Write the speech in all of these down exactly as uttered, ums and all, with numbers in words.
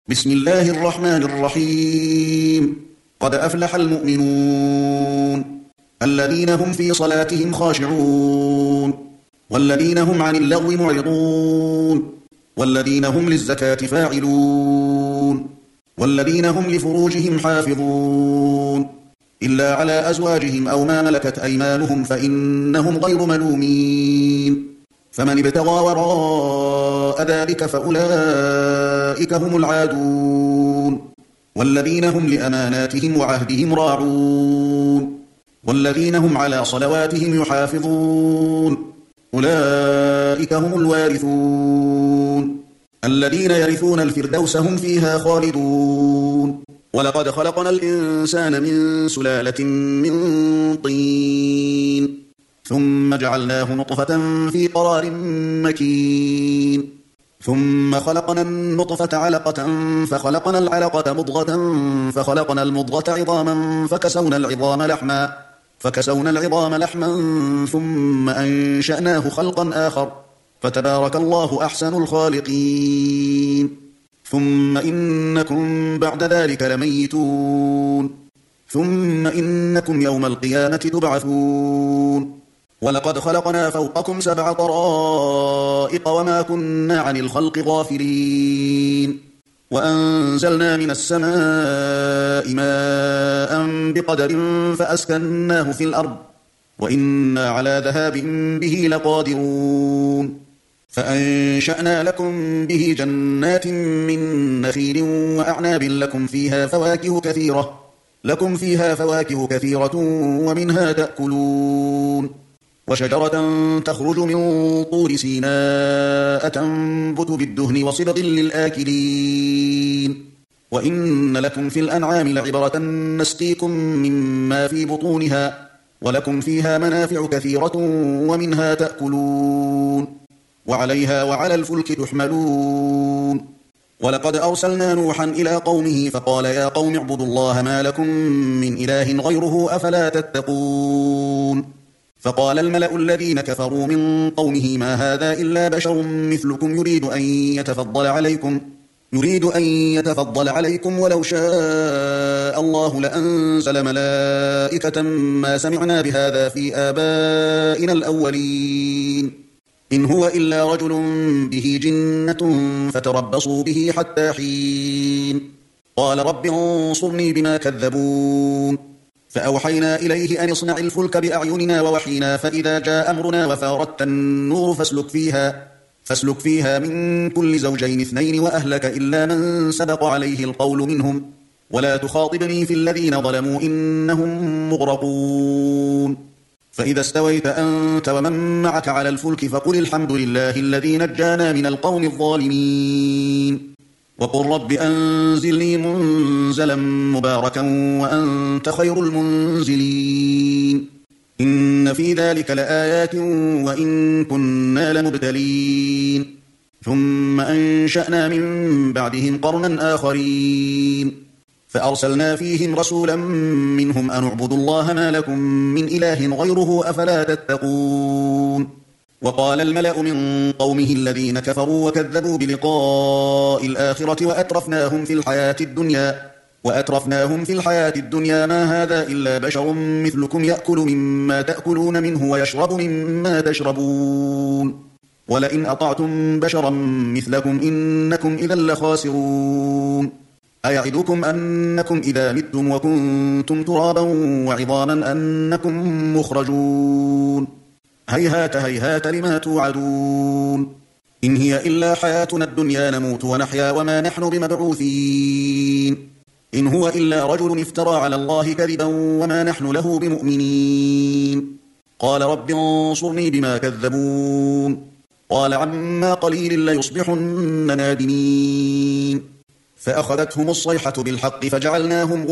بسم الله الرحمن الرحيم. قد أفلح المؤمنون الذين هم في صلاتهم خاشعون والذين هم عن اللغو معرضون والذين هم للزكاة فاعلون والذين هم لفروجهم حافظون إلا على أزواجهم أو ما ملكت أيمانهم فإنهم غير ملومين. فمن ابتغى وراء ذلك فأولئك هم العادون والذين هم لأماناتهم وعهدهم راعون والذين هم على صلواتهم يحافظون أولئك هم الوارثون الذين يرثون الفردوس هم فيها خالدون. ولقد خلقنا الإنسان من سلالة من طين ثم جعلناه نطفة في قرار مكين ثم خلقنا النطفة علقة فخلقنا العلقة مضغة فخلقنا المضغة عظاما فكسونا العظام لحما فكسونا العظام لحما ثم أنشأناه خلقا آخر فتبارك الله أحسن الخالقين. ثم إنكم بعد ذلك لميتون ثم إنكم يوم القيامة تبعثون. ولقد خلقنا فوقكم سبع طرائق وما كنا عن الخلق غافلين وأنزلنا من السماء ماء بقدر فأسكناه في الأرض وإنا على ذهاب به لقادرون. فأنشأنا لكم به جنات من نخيل وأعناب لكم فيها فواكه كثيرة لكم فيها فواكه كثيرة ومنها تأكلون. وشجرة تخرج من طور سيناء تنبت بالدهن وصبغ للآكلين. وإن لكم في الأنعام لعبرة نسقيكم مما في بطونها ولكم فيها منافع كثيرة ومنها تأكلون وعليها وعلى الفلك تحملون. ولقد أرسلنا نوحا إلى قومه فقال يا قوم اعبدوا الله ما لكم من إله غيره أفلا تتقون. فقال الملأ الذين كفروا من قومه ما هذا إلا بشر مثلكم يريد أن يتفضل عليكم يريد أن يتفضل عليكم ولو شاء الله لأنزل ملائكة ما سمعنا بهذا في آبائنا الأولين إن هو إلا رجل به جنة فتربصوا به حتى حين. قال رب انصرني بما كذبون. فأوحينا إليه أن اصنع الفلك بأعيننا ووحينا فإذا جاء أمرنا وفاردت النور فاسلك فيها فاسلك فيها من كل زوجين اثنين وأهلك إلا من سبق عليه القول منهم ولا تخاطبني في الذين ظلموا إنهم مغرقون. فإذا استويت أنت ومن معك على الفلك فقل الحمد لله الذي نجانا من القوم الظالمين وقل رب أنزلني منزلا مباركا وأنت خير المنزلين. إن في ذلك لآيات وإن كنا لمبتلين. ثم أنشأنا من بعدهم قرنا آخرين فأرسلنا فيهم رسولا منهم أن اعبدوا الله ما لكم من إله غيره أفلا تتقون. وقال الملأ من قومه الذين كفروا وكذبوا بلقاء الآخرة وأترفناهم في الحياة الدنيا وأترفناهم في الحياة الدنيا ما هذا إلا بشر مثلكم يأكل مما تأكلون منه ويشرب مما تشربون ولئن أطعتم بشرا مثلكم إنكم إذا لخاسرون. أيعدكم أنكم إذا متم وكنتم ترابا وعظاما أنكم مخرجون هيهات هيهات لما توعدون. إن هي إلا حياتنا الدنيا نموت ونحيا وما نحن بمبعوثين. إن هو إلا رجل افترى على الله كذبا وما نحن له بمؤمنين. قال رب انصرني بما كذبون. قال عما قليل ليصبحن نادمين. فأخذتهم الصيحة بالحق فجعلناهم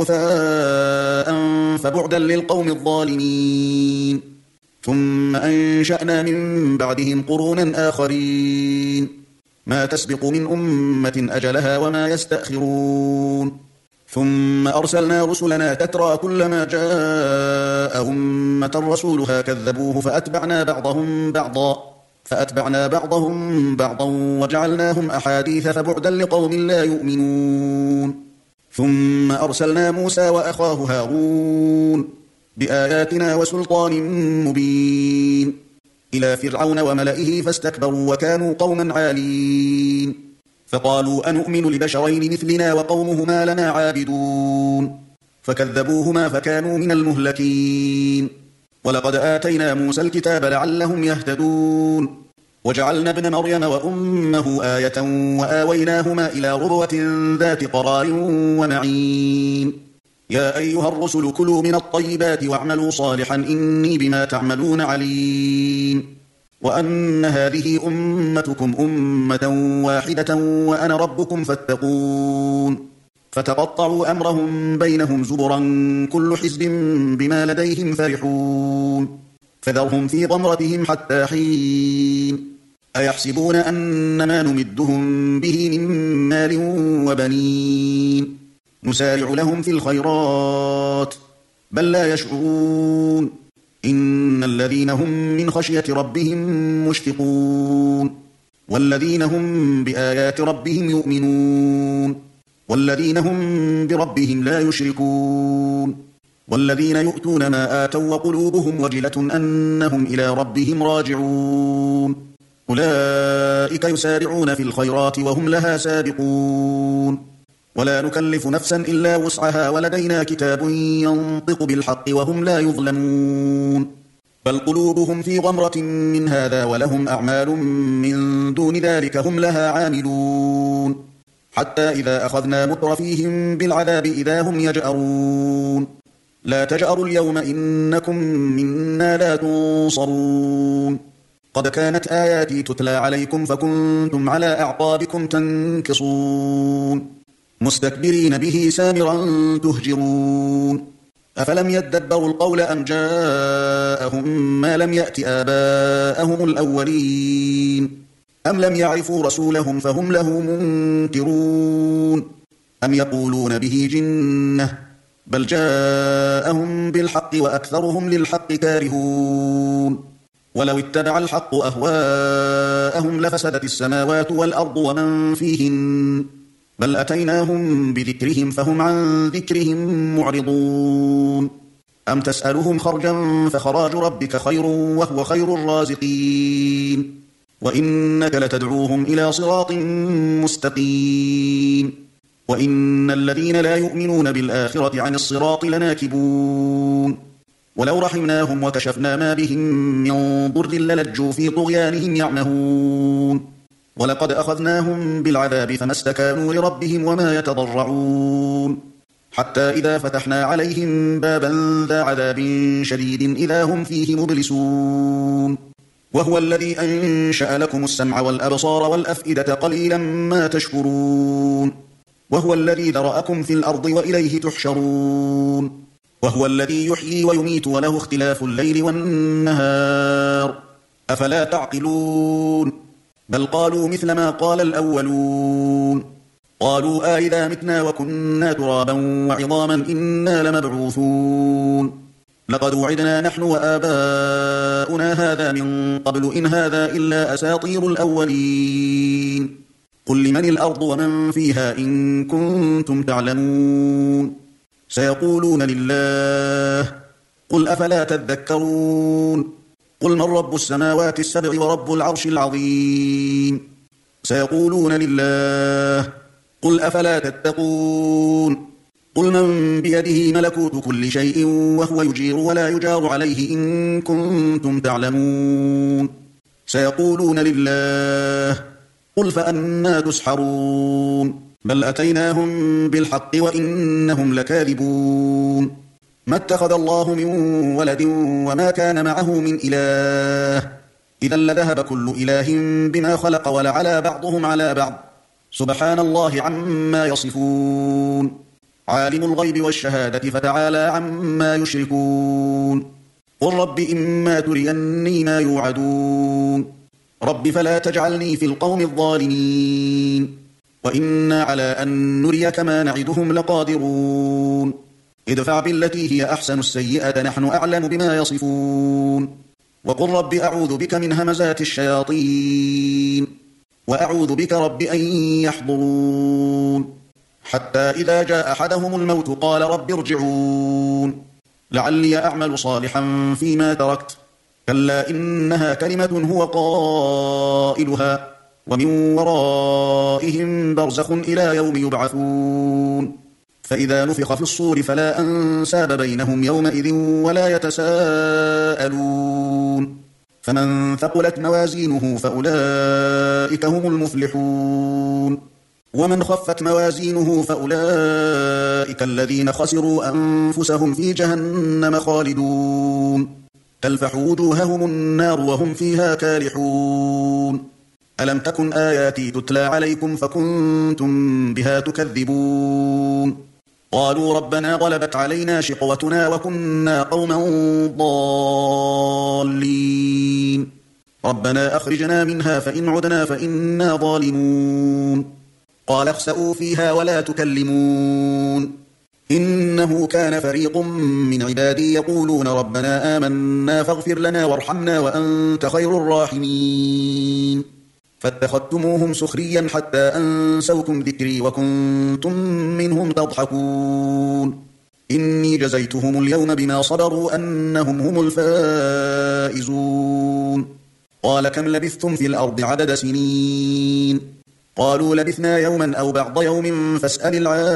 غثاء فبعدا للقوم الظالمين. ثم أنشأنا من بعدهم قرونا آخرين ما تسبق من أمة أجلها وما يستأخرون. ثم أرسلنا رسلنا تترى كلما جاء أمة رسولها كذبوه فأتبعنا بعضهم بعضا فأتبعنا بعضهم بعضا وجعلناهم أحاديث فبعدا لقوم لا يؤمنون ثم أرسلنا موسى وأخاه هارون بآياتنا وسلطان مبين إلى فرعون وملئه فاستكبروا وكانوا قوما عالين فقالوا أنؤمن لبشرين مثلنا وقومهما لنا عابدون فكذبوهما فكانوا من المهلكين ولقد آتينا موسى الكتاب لعلهم يهتدون وجعلنا ابن مريم وأمه آية وآويناهما إلى ربوة ذات قرار ومعين يا أيها الرسل كلوا من الطيبات واعملوا صالحا إني بما تعملون عليم وأن هذه أمتكم أمة واحدة وأنا ربكم فاتقون فتقطعوا أمرهم بينهم زبرا كل حزب بما لديهم فرحون فذرهم في غمرتهم حتى حين أيحسبون أنما نمدهم به من مال وبنين نسارع لهم في الخيرات بل لا يشعرون إن الذين هم من خشية ربهم مشفقون والذين هم بآيات ربهم يؤمنون والذين هم بربهم لا يشركون والذين يؤتون ما آتوا وقلوبهم وجلة أنهم إلى ربهم راجعون أولئك يسارعون في الخيرات وهم لها سابقون ولا نكلف نفسا إلا وسعها ولدينا كتاب ينطق بالحق وهم لا يظلمون بل قلوبهم في غمرة من هذا ولهم أعمال من دون ذلك هم لها عاملون حتى إذا أخذنا مترفيهم بالعذاب إذا هم يجأرون لا تجأروا اليوم إنكم منا لا تنصرون قد كانت آياتي تتلى عليكم فكنتم على أعقابكم تنكصون مستكبرين به سامرا تهجرون أفلم يدبروا القول أم جاءهم ما لم يأت آباءهم الأولين أم لم يعرفوا رسولهم فهم له منكرون أم يقولون به جنة بل جاءهم بالحق وأكثرهم للحق كارهون ولو اتبع الحق أهواءهم لفسدت السماوات والأرض ومن فيهن بل أتيناهم بذكرهم فهم عن ذكرهم معرضون أم تسألهم خرجا فخراج ربك خير وهو خير الرازقين وإنك لتدعوهم إلى صراط مستقيم وإن الذين لا يؤمنون بالآخرة عن الصراط لناكبون ولو رحمناهم وكشفنا ما بهم من ضر للجوا في طغيانهم يعمهون ولقد أخذناهم بالعذاب فما استكانوا لربهم وما يتضرعون حتى إذا فتحنا عليهم بابا ذا عذاب شديد إذا هم فيه مبلسون وهو الذي أنشأ لكم السمع والأبصار والأفئدة قليلا ما تشكرون وهو الذي ذرأكم في الأرض وإليه تحشرون وهو الذي يحيي ويميت وله اختلاف الليل والنهار أفلا تعقلون بل قالوا مثل ما قال الأولون قالوا آئذا متنا وكنا ترابا وعظاما إنا لمبعوثون لقد وعدنا نحن وآباؤنا هذا من قبل إن هذا إلا أساطير الأولين قل لمن الأرض ومن فيها إن كنتم تعلمون سيقولون لله قل أفلا تذكرون قل من رب السماوات السبع ورب العرش العظيم سيقولون لله قل أفلا تتقون قل من بيده ملكوت كل شيء وهو يجير ولا يجار عليه إن كنتم تعلمون سيقولون لله قل فأنى تسحرون بل أتيناهم بالحق وإنهم لكاذبون ما اتخذ الله من ولد وما كان معه من إله إذا لذهب كل إله بما خلق ولعلى بعضهم على بعض سبحان الله عما يصفون عالم الغيب والشهادة فتعالى عما يشركون قل رب إما تريني ما يوعدون رب فلا تجعلني في القوم الظالمين وإنا على أن نريك ما نعدهم لقادرون ادفع بالتي هي أحسن السيئة نحن أعلم بما يصفون وقل رب أعوذ بك من همزات الشياطين وأعوذ بك رب أن يحضرون حتى إذا جاء أحدهم الموت قال رب ارجعون لعلي أعمل صالحا فيما تركت كلا إنها كلمة هو قائلها ومن ورائهم برزخ إلى يوم يبعثون فإذا نفخ في الصور فلا أنساب بينهم يومئذ ولا يتساءلون فمن ثقلت موازينه فأولئك هم المفلحون ومن خفت موازينه فأولئك الذين خسروا أنفسهم في جهنم خالدون تلفح وجوههم النار وهم فيها كالحون ألم تكن آياتي تتلى عليكم فكنتم بها تكذبون قالوا ربنا غلبت علينا شقوتنا وكنا قوما ضالين ربنا أخرجنا منها فإن عدنا فإنا ظالمون قال اخسئوا فيها ولا تكلمون إنه كان فريق من عبادي يقولون ربنا آمنا فاغفر لنا وارحمنا وأنت خير الراحمين فاتخذتموهم سخريا حتى أنسوكم ذكري وكنتم منهم تضحكون إني جزيتهم اليوم بما صبروا أنهم هم الفائزون قال كم لبثتم في الأرض عدد سنين قالوا لبثنا يوما أو بعض يوم فاسأل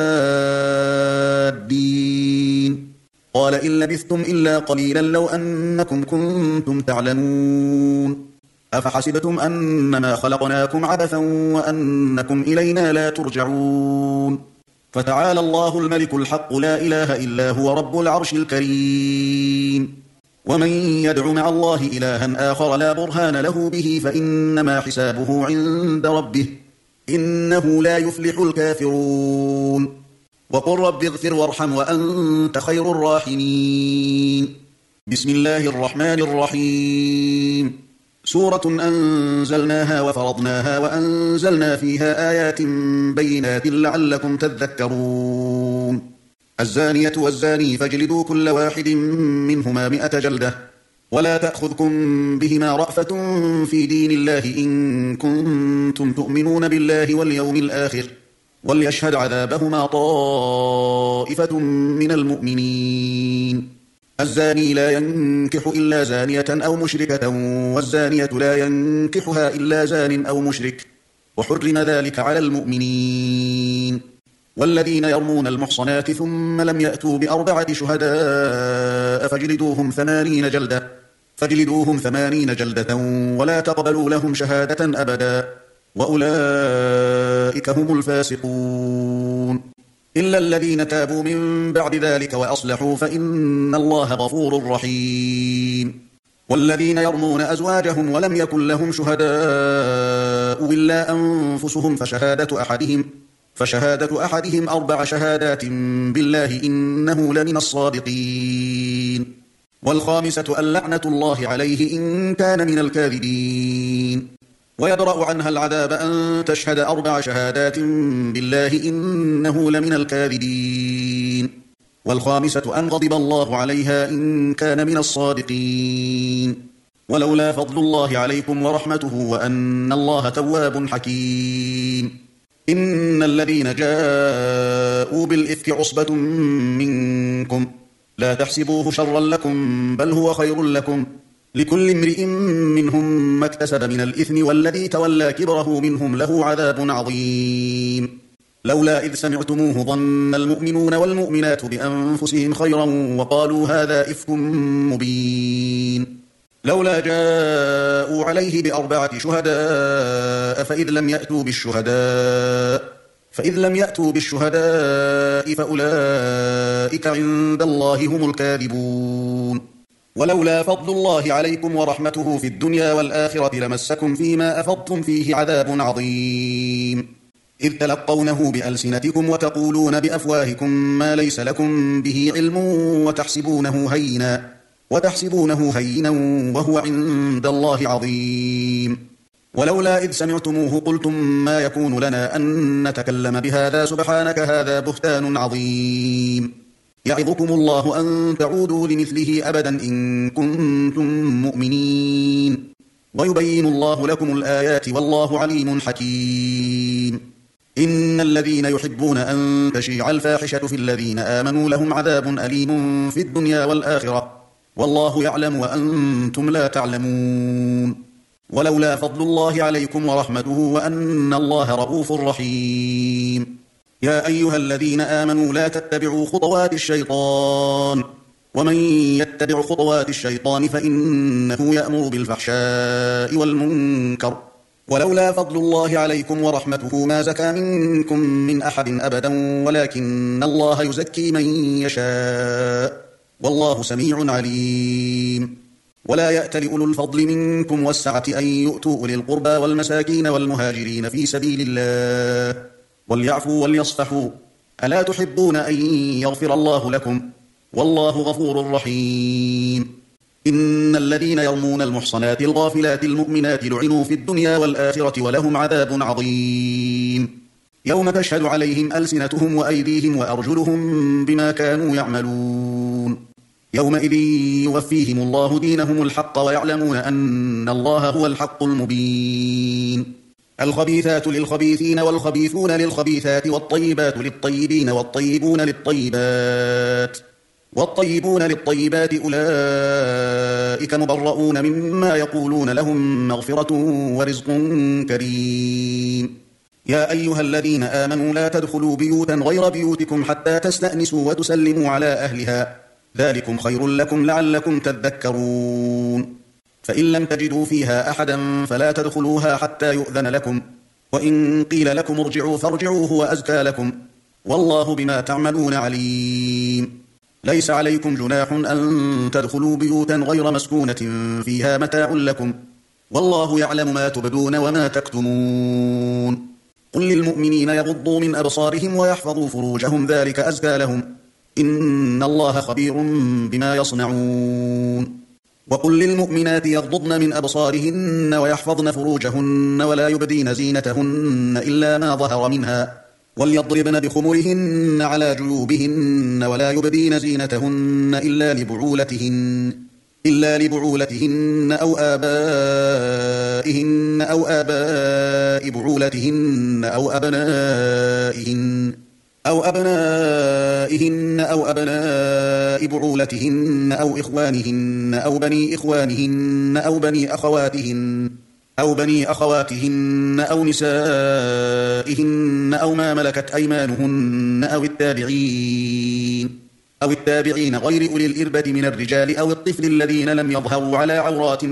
العادين قال إن لبثتم إلا قليلا لو أنكم كنتم تعلمون أفحسبتم أنما خلقناكم عبثا وأنكم إلينا لا ترجعون فتعالى الله الملك الحق لا إله إلا هو رب العرش الكريم ومن يدع مع الله إلها آخر لا برهان له به فإنما حسابه عند ربه إنه لا يفلح الكافرون وقل رب اغفر وارحم وأنت خير الراحمين بسم الله الرحمن الرحيم سورة أنزلناها وفرضناها وأنزلنا فيها آيات بينات لعلكم تذكرون الزانية والزاني فاجلدوا كل واحد منهما مئة جلدة ولا تأخذكم بهما رأفة في دين الله إن كنتم تؤمنون بالله واليوم الآخر وليشهد عذابهما طائفة من المؤمنين الزاني لا ينكح إلا زانية أو مشركة والزانية لا ينكحها إلا زان أو مشرك وحرم ذلك على المؤمنين والذين يرمون المحصنات ثم لم يأتوا بأربعة شهداء فاجلدوهم ثمانين جلدة فاجلدوهم ثمانين جلدة ولا تقبلوا لهم شهادة أبدا وأولئك هم الفاسقون إلا الذين تابوا من بعد ذلك وأصلحوا فإن الله غفور رحيم والذين يرمون أزواجهم ولم يكن لهم شهداء إلا أنفسهم فشهادة أحدهم فشهادة أحدهم أربع شهادات بالله إنه لمن الصادقين والخامسة اللعنة الله عليه إن كان من الكاذبين ويدرأ عنها العذاب أن تشهد أربع شهادات بالله إنه لمن الكاذبين والخامسة أن غضب الله عليها إن كان من الصادقين ولولا فضل الله عليكم ورحمته وأن الله تواب حكيم إن الذين جاءوا بالإفك عصبة منكم لا تحسبوه شرا لكم بل هو خير لكم لكل امرئ منهم ما اكتسب من الإثم والذي تولى كبره منهم له عذاب عظيم لولا إذ سمعتموه ظن المؤمنون والمؤمنات بأنفسهم خيرا وقالوا هذا إفك مبين لولا جاءوا عليه بأربعة شهداء فإذ لم يأتوا بالشهداء فإذ لم يأتوا بالشهداء فأولئك عند الله هم الكاذبون ولولا فضل الله عليكم ورحمته في الدنيا والآخرة لمسكم فيما أفضتم فيه عذاب عظيم إذ تلقونه بألسنتكم وتقولون بأفواهكم ما ليس لكم به علم وتحسبونه هينا وتحسبونه هينا وهو عند الله عظيم ولولا إذ سمعتموه قلتم ما يكون لنا أن نتكلم بهذا سبحانك هذا بهتان عظيم يعظكم الله أن تعودوا لمثله أبدا إن كنتم مؤمنين ويبين الله لكم الآيات والله عليم حكيم. إن الذين يحبون أن تشيع الفاحشة في الذين آمنوا لهم عذاب أليم في الدنيا والآخرة والله يعلم وأنتم لا تعلمون. ولولا فضل الله عليكم ورحمته وأن الله رؤوف رحيم. يا أيها الذين آمنوا لا تتبعوا خطوات الشيطان ومن يتبع خطوات الشيطان فإنه يأمر بالفحشاء والمنكر ولولا فضل الله عليكم ورحمته ما زكى منكم من أحد أبدا ولكن الله يزكي من يشاء والله سميع عليم. ولا يأت لأولو الفضل منكم والسعة أن يؤتوا أولي القربى والمساكين والمهاجرين في سبيل الله وليعفوا وليصفحوا ألا تحبون أن يغفر الله لكم والله غفور رحيم. إن الذين يرمون المحصنات الغافلات المؤمنات لعنوا في الدنيا والآخرة ولهم عذاب عظيم يوم تشهد عليهم ألسنتهم وأيديهم وأرجلهم بما كانوا يعملون يومئذ يوفيهم الله دينهم الحق ويعلمون أن الله هو الحق المبين. الخبيثات للخبيثين والخبيثون للخبيثات والطيبات للطيبين والطيبون للطيبات والطيبون للطيبات أولئك مبرؤون مما يقولون لهم مغفرة ورزق كريم. يا أيها الذين آمنوا لا تدخلوا بيوتا غير بيوتكم حتى تستأنسوا وتسلموا على أهلها ذلكم خير لكم لعلكم تذكرون. فإن لم تجدوا فيها أحدا فلا تدخلوها حتى يؤذن لكم وإن قيل لكم ارجعوا فارجعوا هو أزكى لكم والله بما تعملون عليم. ليس عليكم جناح أن تدخلوا بيوتا غير مسكونة فيها متاع لكم والله يعلم ما تبدون وما تكتمون. قل للمؤمنين يغضوا من أبصارهم ويحفظوا فروجهم ذلك أزكى لهم إن الله خبير بما يصنعون. وقل للمؤمنات يغضضن من أبصارهن ويحفظن فروجهن ولا يبدين زينتهن إلا ما ظهر منها وليضربن بخمرهن على جيوبهن ولا يبدين زينتهن إلا لبعولتهن إلا لبعولتهن أو آبائهن أو آباء بعولتهن أو أبنائهن أو أبنائهن أو أبناء بعولتهن أو إخوانهن أو بني إخوانهن أو بني أخواتهن أو بني أخواتهن أو نسائهن أو ما ملكت أيمانهن أو التابعين أو التابعين غير أولي الإربة من الرجال أو الطفل الذين لم يظهروا على عورات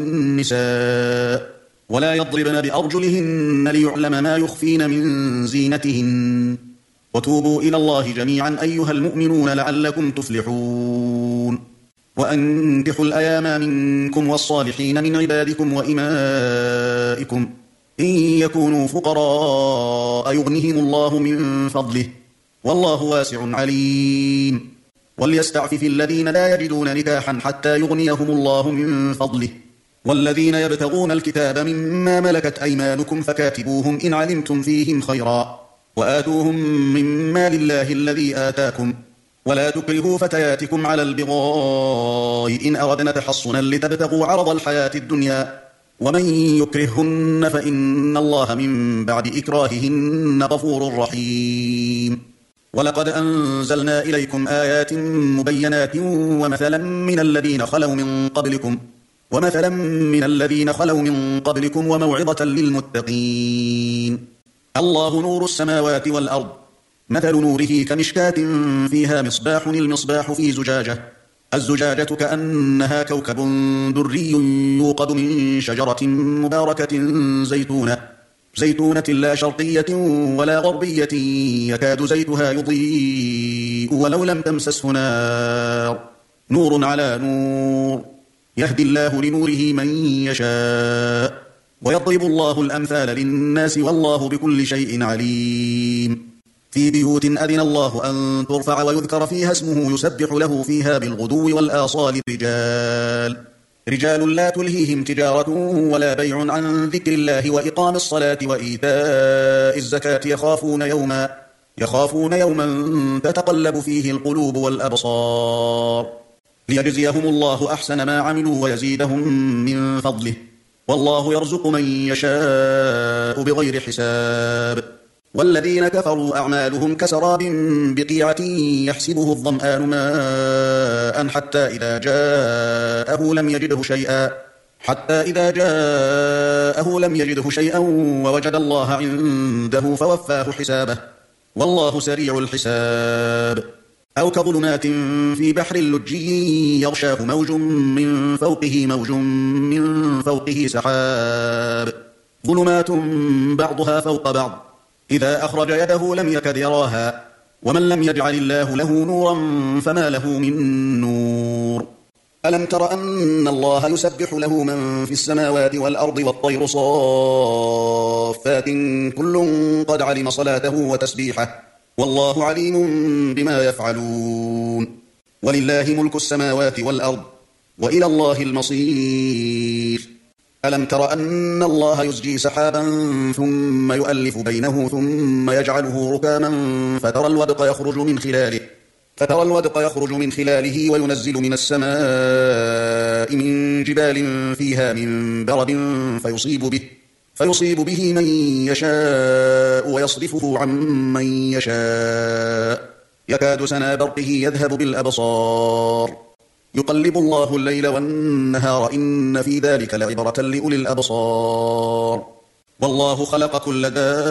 النساء ولا يضربن بأرجلهن ليعلم ما يخفين من زينتهن وتوبوا إلى الله جميعا أيها المؤمنون لعلكم تفلحون. وأنكحوا الأيام منكم والصالحين من عبادكم وإمائكم إن يكونوا فقراء يغنهم الله من فضله والله واسع عليم. وليستعفف الذين لا يجدون نكاحا حتى يغنيهم الله من فضله والذين يبتغون الكتاب مما ملكت أيمانكم فكاتبوهم إن علمتم فيهم خيرا وآتوهم من مال الله الذي آتاكم ولا تكرهوا فتياتكم على البغاء إن أردنا تحصنا لتبتغوا عرض الحياة الدنيا ومن يكرههن فإن الله من بعد إكراههن غفور رحيم. ولقد أنزلنا إليكم آيات مبينات ومثلا من الذين خلوا من قبلكم ومثلا من الذين خلوا من قبلكم وموعظة للمتقين. الله نور السماوات والأرض مثل نوره كمشكاة فيها مصباح المصباح في زجاجة الزجاجة كأنها كوكب دري يوقد من شجرة مباركة زيتونة زيتونة لا شرقية ولا غربية يكاد زيتها يضيء ولو لم تمسسه نار نور على نور يهدي الله لنوره من يشاء ويضرب الله الأمثال للناس والله بكل شيء عليم. في بيوت أذن الله أن ترفع ويذكر فيها اسمه يسبح له فيها بالغدو والآصال رجال رجال لا تلهيهم تجارة ولا بيع عن ذكر الله وإقام الصلاة وإيتاء الزكاة يخافون يوما يخافون يوما تتقلب فيه القلوب والأبصار ليجزيهم الله أحسن ما عملوا ويزيدهم من فضله والله يرزق من يشاء بغير حساب والذين كفروا أعمالهم كسراب بقيعة يحسبه الظمآن ماء حتى إذا جاءه لم يجده شيئا حتى إذا جاءه لم يجده شيئا ووجد الله عنده فوفاه حسابه والله سريع الحساب أو كظلمات في بحر لجي يغشاه موج من فوقه موج من فوقه سحاب ظلمات بعضها فوق بعض إذا أخرج يده لم يكد يراها ومن لم يجعل الله له نورا فما له من نور ألم تر أن الله يسبح له من في السماوات والأرض والطير صافات كل قد علم صلاته وتسبيحه والله عليم بما يفعلون ولله ملك السماوات والأرض وإلى الله المصير ألم تر أن الله يزجي سحابا ثم يؤلف بينه ثم يجعله ركاما فترى الودق يخرج من خلاله فترى الودق يخرج من خلاله وينزل من السماء من جبال فيها من برد فيصيب به فيصيب به من يشاء ويصرفه عن من يشاء يكاد سنا برقه يذهب بالأبصار يقلب الله الليل والنهار إن في ذلك لعبرة لأولي الأبصار والله خلق كل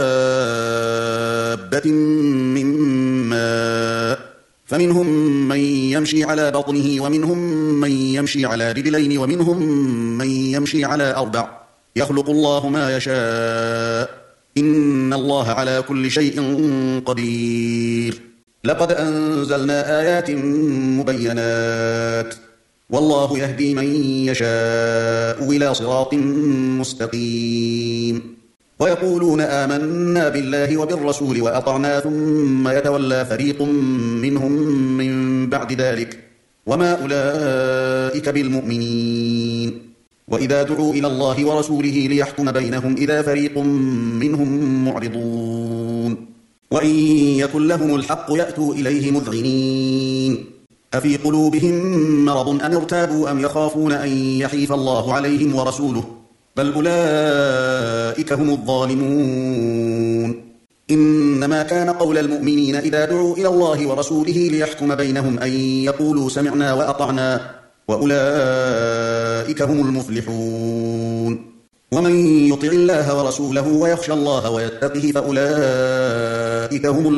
دابة من ماء فمنهم من يمشي على بطنه ومنهم من يمشي على رجلين ومنهم من يمشي على أربع يخلق الله ما يشاء إن الله على كل شيء قدير لقد أنزلنا آيات مبينات والله يهدي من يشاء إلى صراط مستقيم ويقولون آمنا بالله وبالرسول وأطعنا ثم يتولى فريق منهم من بعد ذلك وما أولئك بالمؤمنين وإذا دعوا إلى الله ورسوله ليحكم بينهم إذا فريق منهم معرضون وإن يكن لهم الحق يأتوا إليه مذعنين أفي قلوبهم مرض أم ارتابوا أم يخافون أن يحيف الله عليهم ورسوله بل أولئك هم الظالمون إنما كان قول المؤمنين إذا دعوا إلى الله ورسوله ليحكم بينهم أن يقولوا سمعنا وأطعنا وأولئك هم المفلحون ومن يطع الله ورسوله ويخشى الله ويتقه فأولئك هم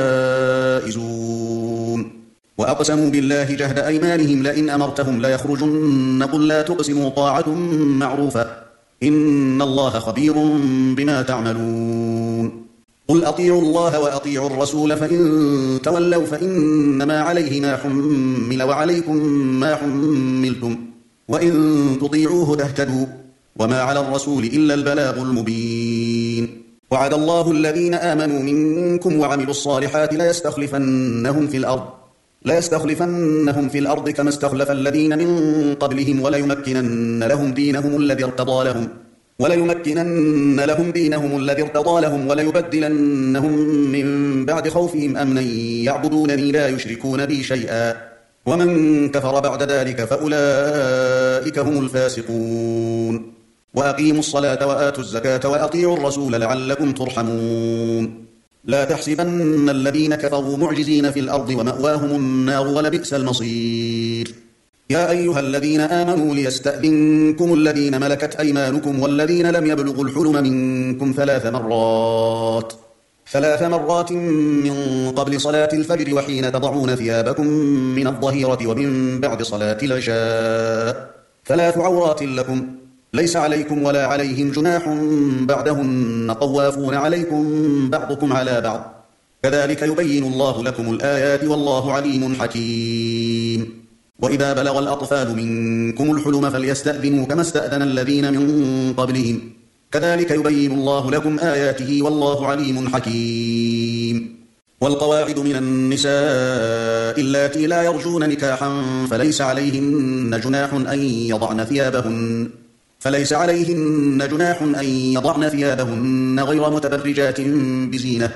الفائزون وأقسموا بالله جهد أيمانهم لئن أمرتهم ليخرجن قل لا تقسموا طاعة معروفة إن الله خبير بما تعملون قل أطيعوا الله وأطيعوا الرسول فإن تولوا فإنما عليه ما حمل وعليكم ما حملتم وإن تطيعوه تهتدوا وما على الرسول إلا البلاغ المبين وعد الله الذين آمنوا منكم وعملوا الصالحات ليستخلفنهم في الأرض ليستخلفنهم في الأرض كما استخلف الذين من قبلهم وليمكنن لهم دينهم الذي ارتضى لهم وليمكنن لهم دينهم الذي ارتضى لهم وليبدلنهم من بعد خوفهم أمنا يعبدونني لا يشركون بي شيئا ومن كفر بعد ذلك فأولئك هم الفاسقون وأقيموا الصلاة وآتوا الزكاة وأطيعوا الرسول لعلكم ترحمون لا تحسبن الذين كفروا معجزين في الأرض ومأواهم النار ولبئس المصير يا أيها الذين آمنوا ليستأذنكم الذين ملكت أيمانكم والذين لم يبلغوا الحلم منكم ثلاث مرات ثلاث مرات من قبل صلاة الفجر وحين تضعون ثيابكم من الظهيرة ومن بعد صلاة العشاء ثلاث عورات لكم ليس عليكم ولا عليهم جناح بعدهن طوافون عليكم بعضكم على بعض كذلك يبين الله لكم الآيات والله عليم حكيم وإذا بلغ الأطفال منكم الحلم فليستأذنوا كما استأذن الذين من قبلهم كذلك يبين الله لكم آياته والله عليم حكيم والقواعد من النساء اللاتي لا يرجون نكاحا فليس عليهن جناح أن يضعن ثيابهن فليس عليهن جناح أن يضعن ثيابهن غير متبرجات بزينة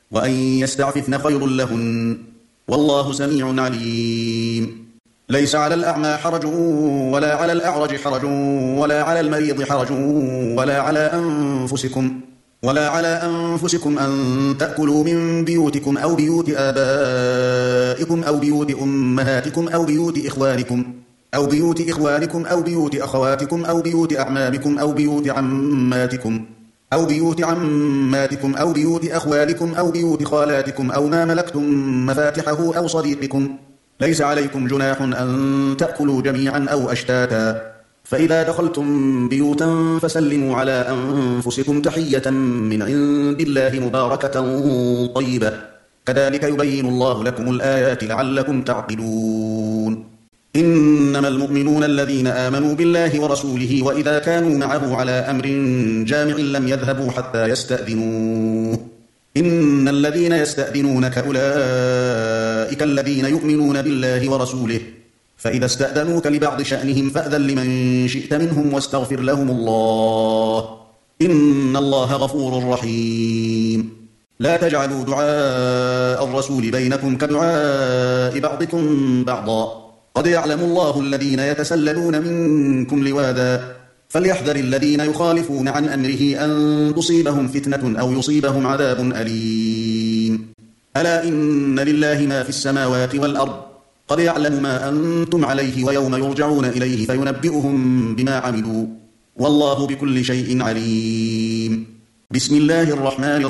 وأن يستعففن خير لهن والله سميع عليم. ليس على الأعمى حرج ولا على الأعرج حرج ولا على المريض حرج ولا على أنفسكم ولا على أنفسكم أن تأكلوا من بيوتكم أو بيوت آبائكم أو بيوت أمهاتكم أو بيوت إخوانكم أو بيوت إخوانكم أو بيوت أخواتكم أو بيوت أعمامكم أو بيوت عماتكم أو بيوت عماتكم أو بيوت أخوالكم أو بيوت خالاتكم أو ما ملكتم مفاتحه أو صديقكم. ليس عليكم جناح أن تأكلوا جميعا أو أشتاتا، فإذا دخلتم بيوتا فسلموا على أنفسكم تحية من عند الله مباركة طيبة، كذلك يبين الله لكم الآيات لعلكم تعقلون. إنما المؤمنون الذين آمنوا بالله ورسوله وإذا كانوا معه على أمر جامع لم يذهبوا حتى يستأذنوه. إن الذين يستأذنونك أولئك الذين يؤمنون بالله ورسوله، فإذا استأذنوك لبعض شأنهم فأذن لمن شئت منهم واستغفر لهم الله، إن الله غفور رحيم. لا تجعلوا دعاء الرسول بينكم كدعاء بعضكم بعضا، قد يعلم الله الذين يتسللون منكم لواذا، فليحذر الذين يخالفون عن أمره أن تصيبهم فتنة أو يصيبهم عذاب أليم. ألا إن لله ما في السماوات والأرض، قد يعلم ما أنتم عليه ويوم يرجعون إليه فينبئهم بما عملوا، والله بكل شيء عليم. بسم الله الرحمن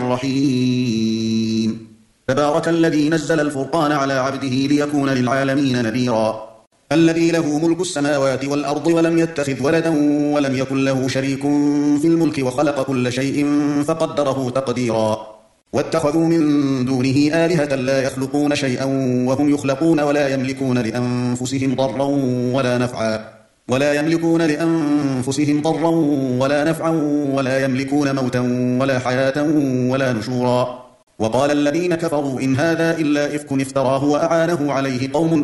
الرحيم. تبارك الذي نزل الفرقان على عبده ليكون للعالمين نذيرا، الذي له ملك السماوات والأرض ولم يتخذ ولدا ولم يكن له شريك في الملك وخلق كل شيء فقدره تقديرا. واتخذوا من دونه آلهة لا يخلقون شيئا وهم يخلقون ولا يملكون لأنفسهم ضرا ولا نفعا ولا يملكون لأنفسهم ضرا ولا نفعا ولا يملكون موتا ولا حياة ولا نشورا. وقال الذين كفروا إن هذا إلا إفك افتراه وأعانه عليه قوم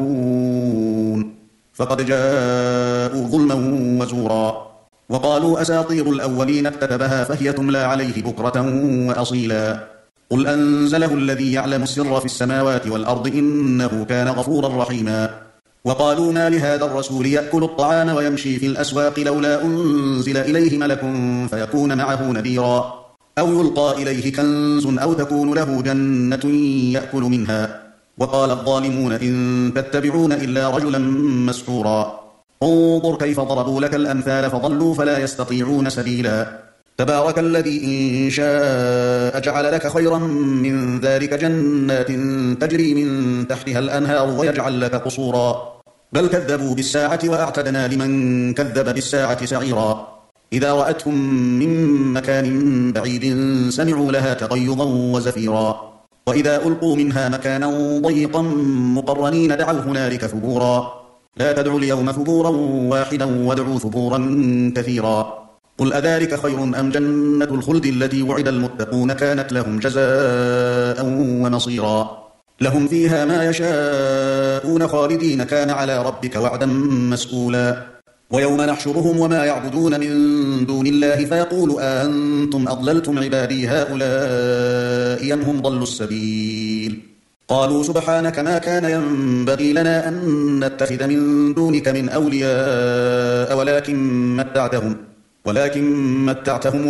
آخرون، فقد جاءوا ظلما وزورا. وقالوا أساطير الأولين اكتتبها فهي تملى عليه بكرة وأصيلا. قل أنزله الذي يعلم السر في السماوات والأرض إنه كان غفورا رحيما. وقالوا ما لهذا الرسول يأكل الطعام ويمشي في الأسواق لولا أنزل إليه ملك فيكون معه نذيرا، أو يلقى إليه كنز أو تكون له جنة يأكل منها. وقال الظالمون إن تتبعون إلا رجلا مسحورا. انظر كيف ضربوا لك الأمثال فضلوا فلا يستطيعون سبيلا. تبارك الذي إن شاء جعل لك خيرا من ذلك جنات تجري من تحتها الأنهار ويجعل لك قصورا، بل كذبوا بالساعة وأعتدنا لمن كذب بالساعة سعيرا. إذا رأتهم من مكان بعيد سمعوا لها تغيظا وزفيرا، وإذا ألقوا منها مكانا ضيقا مقرنين دعوا هنالك ثبورا. لا تدعوا اليوم ثبورا واحدا وادعوا ثبورا كثيرا. قل أذلك خير أم جنة الخلد التي وعد المتقون كانت لهم جزاء ومصيرا. لهم فيها ما يشاءون خالدين كان على ربك وعدا مسئولا. ويوم نحشرهم وما يعبدون من دون الله فيقول أأنتم أضللتم عبادي هؤلاء أم هم ضلوا السبيل. قالوا سبحانك ما كان ينبغي لنا أن نتخذ من دونك من أولياء ولكن متعتهم ولكن متعتهم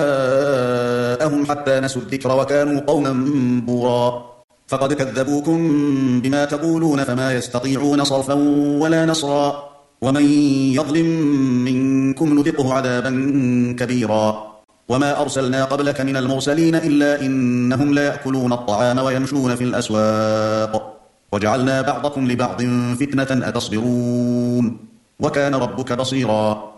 وآباءهم حتى نسوا الذكر وكانوا قوما بورا. فقد كذبوكم بما تقولون فما يستطيعون صرفا ولا نصرا، ومن يظلم منكم نذقه عذابا كبيرا. وما أرسلنا قبلك من المرسلين إلا إنهم لا يأكلون الطعام ويمشون في الأسواق، وجعلنا بعضكم لبعض فتنة أتصبرون، وكان ربك بصيرا.